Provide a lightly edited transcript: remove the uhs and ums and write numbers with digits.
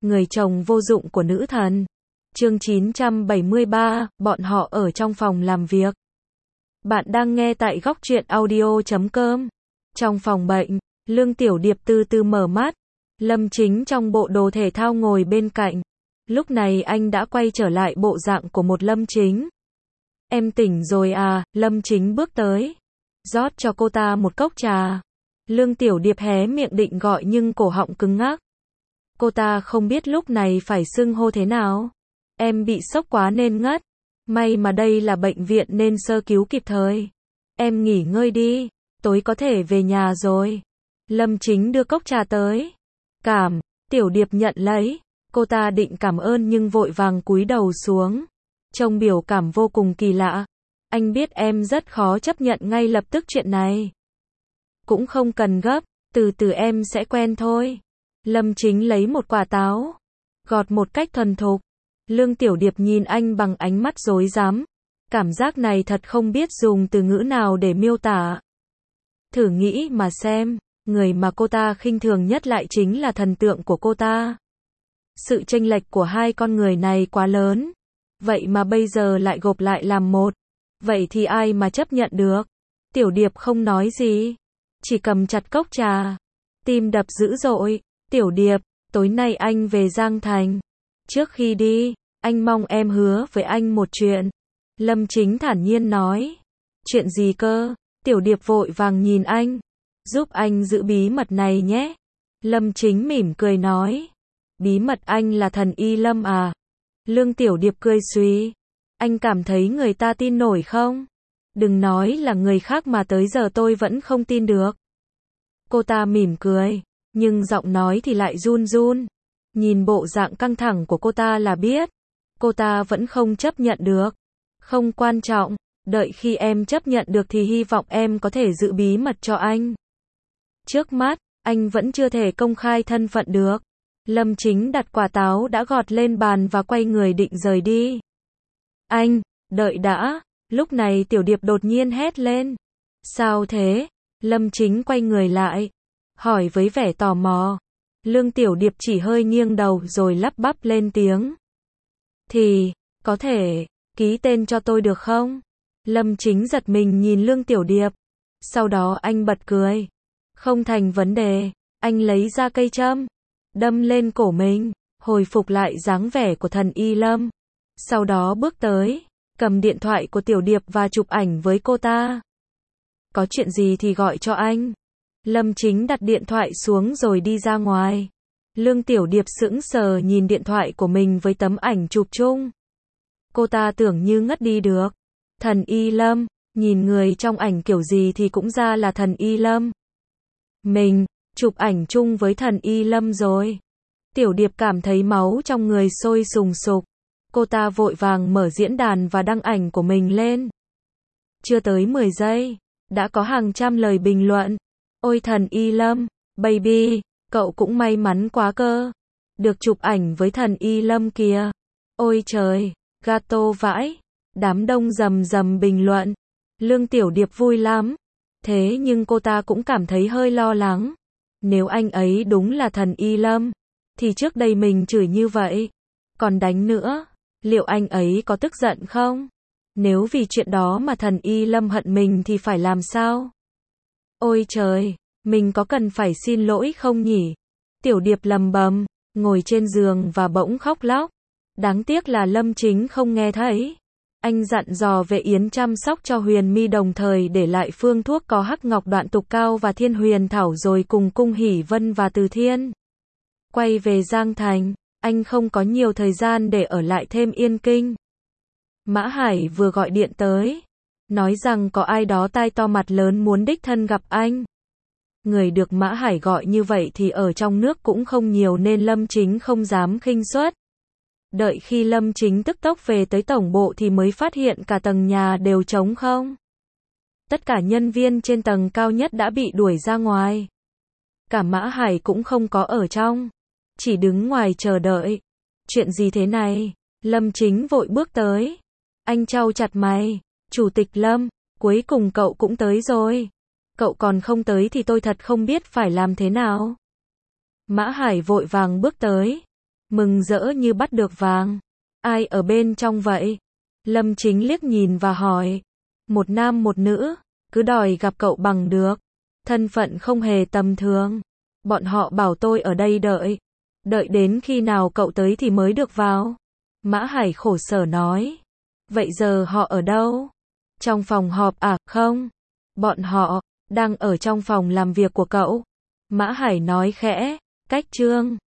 người chồng vô dụng của nữ thần. Chương 973, bọn họ ở trong phòng làm việc. Bạn đang nghe tại góc truyện audio.com. Trong phòng bệnh, Lương Tiểu Điệp từ từ mở mắt. Lâm Chính trong bộ đồ thể thao ngồi bên cạnh. Lúc này anh đã quay trở lại bộ dạng của một Lâm Chính. Em tỉnh rồi à? Lâm Chính bước tới, rót cho cô ta một cốc trà. Lương Tiểu Điệp hé miệng định gọi nhưng cổ họng cứng ngắc. Cô ta không biết lúc này phải xưng hô thế nào. Em bị sốc quá nên ngất. May mà đây là bệnh viện nên sơ cứu kịp thời. Em nghỉ ngơi đi, tối có thể về nhà rồi. Lâm Chính đưa cốc trà tới. Cảm, Tiểu Điệp nhận lấy. Cô ta định cảm ơn nhưng vội vàng cúi đầu xuống. Trông biểu cảm vô cùng kỳ lạ. Anh biết em rất khó chấp nhận ngay lập tức chuyện này. Cũng không cần gấp, từ từ em sẽ quen thôi. Lâm Chính lấy một quả táo, gọt một cách thuần thục. Lương Tiểu Điệp nhìn anh bằng ánh mắt rối rắm. Cảm giác này thật không biết dùng từ ngữ nào để miêu tả. Thử nghĩ mà xem, người mà cô ta khinh thường nhất lại chính là thần tượng của cô ta. Sự chênh lệch của hai con người này quá lớn. Vậy mà bây giờ lại gộp lại làm một. Vậy thì ai mà chấp nhận được? Tiểu Điệp không nói gì, chỉ cầm chặt cốc trà. Tim đập dữ dội. Tiểu Điệp, tối nay anh về Giang Thành. Trước khi đi, anh mong em hứa với anh một chuyện. Lâm Chính thản nhiên nói. Chuyện gì cơ? Tiểu Điệp vội vàng nhìn anh. Giúp anh giữ bí mật này nhé. Lâm Chính mỉm cười nói. Bí mật anh là thần y Lâm à? Lương Tiểu Điệp cười suy. Anh cảm thấy người ta tin nổi không? Đừng nói là người khác mà tới giờ tôi vẫn không tin được. Cô ta mỉm cười, nhưng giọng nói thì lại run run. Nhìn bộ dạng căng thẳng của cô ta là biết. Cô ta vẫn không chấp nhận được. Không quan trọng, đợi khi em chấp nhận được thì hy vọng em có thể giữ bí mật cho anh. Trước mắt, anh vẫn chưa thể công khai thân phận được. Lâm Chính đặt quả táo đã gọt lên bàn và quay người định rời đi. Anh, đợi đã. Lúc này Tiểu Điệp đột nhiên hét lên. Sao thế? Lâm Chính quay người lại, hỏi với vẻ tò mò. Lương Tiểu Điệp chỉ hơi nghiêng đầu rồi lắp bắp lên tiếng. Thì, có thể, ký tên cho tôi được không? Lâm Chính giật mình nhìn Lương Tiểu Điệp. Sau đó anh bật cười. Không thành vấn đề, anh lấy ra cây châm, đâm lên cổ mình, hồi phục lại dáng vẻ của thần y Lâm. Sau đó bước tới, cầm điện thoại của Tiểu Điệp và chụp ảnh với cô ta. Có chuyện gì thì gọi cho anh. Lâm Chính đặt điện thoại xuống rồi đi ra ngoài. Lương Tiểu Điệp sững sờ nhìn điện thoại của mình với tấm ảnh chụp chung. Cô ta tưởng như ngất đi được. Thần y Lâm, nhìn người trong ảnh kiểu gì thì cũng ra là thần y Lâm. Mình chụp ảnh chung với thần y Lâm rồi. Tiểu Điệp cảm thấy máu trong người sôi sùng sục. Cô ta vội vàng mở diễn đàn và đăng ảnh của mình lên. Chưa tới 10 giây, đã có hàng trăm lời bình luận. Ôi thần y Lâm, baby, cậu cũng may mắn quá cơ. Được chụp ảnh với thần y Lâm kìa. Ôi trời, gato vãi. Đám đông rầm rầm bình luận. Lương Tiểu Điệp vui lắm. Thế nhưng cô ta cũng cảm thấy hơi lo lắng. Nếu anh ấy đúng là thần y Lâm, thì trước đây mình chửi như vậy, còn đánh nữa, liệu anh ấy có tức giận không? Nếu vì chuyện đó mà thần y Lâm hận mình thì phải làm sao? Ôi trời, mình có cần phải xin lỗi không nhỉ? Tiểu Điệp lầm bầm, ngồi trên giường và bỗng khóc lóc. Đáng tiếc là Lâm Chính không nghe thấy. Anh dặn dò vệ yến chăm sóc cho Huyền My đồng thời để lại phương thuốc có hắc ngọc đoạn tục cao và thiên huyền thảo rồi cùng Cung Hỷ Vân và Từ Thiên quay về Giang Thành. Anh không có nhiều thời gian để ở lại thêm Yên Kinh. Mã Hải vừa gọi điện tới, nói rằng có ai đó tai to mặt lớn muốn đích thân gặp anh. Người được Mã Hải gọi như vậy thì ở trong nước cũng không nhiều nên Lâm Chính không dám khinh suất. Đợi khi Lâm Chính tức tốc về tới tổng bộ thì mới phát hiện cả tầng nhà đều trống không. Tất cả nhân viên trên tầng cao nhất đã bị đuổi ra ngoài. Cả Mã Hải cũng không có ở trong, chỉ đứng ngoài chờ đợi. Chuyện gì thế này? Lâm Chính vội bước tới. Anh chau chặt mày. Chủ tịch Lâm, cuối cùng cậu cũng tới rồi. Cậu còn không tới thì tôi thật không biết phải làm thế nào. Mã Hải vội vàng bước tới. Mừng rỡ như bắt được vàng. Ai ở bên trong vậy? Lâm Chính liếc nhìn và hỏi. Một nam một nữ, cứ đòi gặp cậu bằng được. Thân phận không hề tầm thường. Bọn họ bảo tôi ở đây đợi. Đợi đến khi nào cậu tới thì mới được vào. Mã Hải khổ sở nói. Vậy giờ họ ở đâu? Trong phòng họp à? Không. Bọn họ đang ở trong phòng làm việc của cậu. Mã Hải nói khẽ. Cách Trương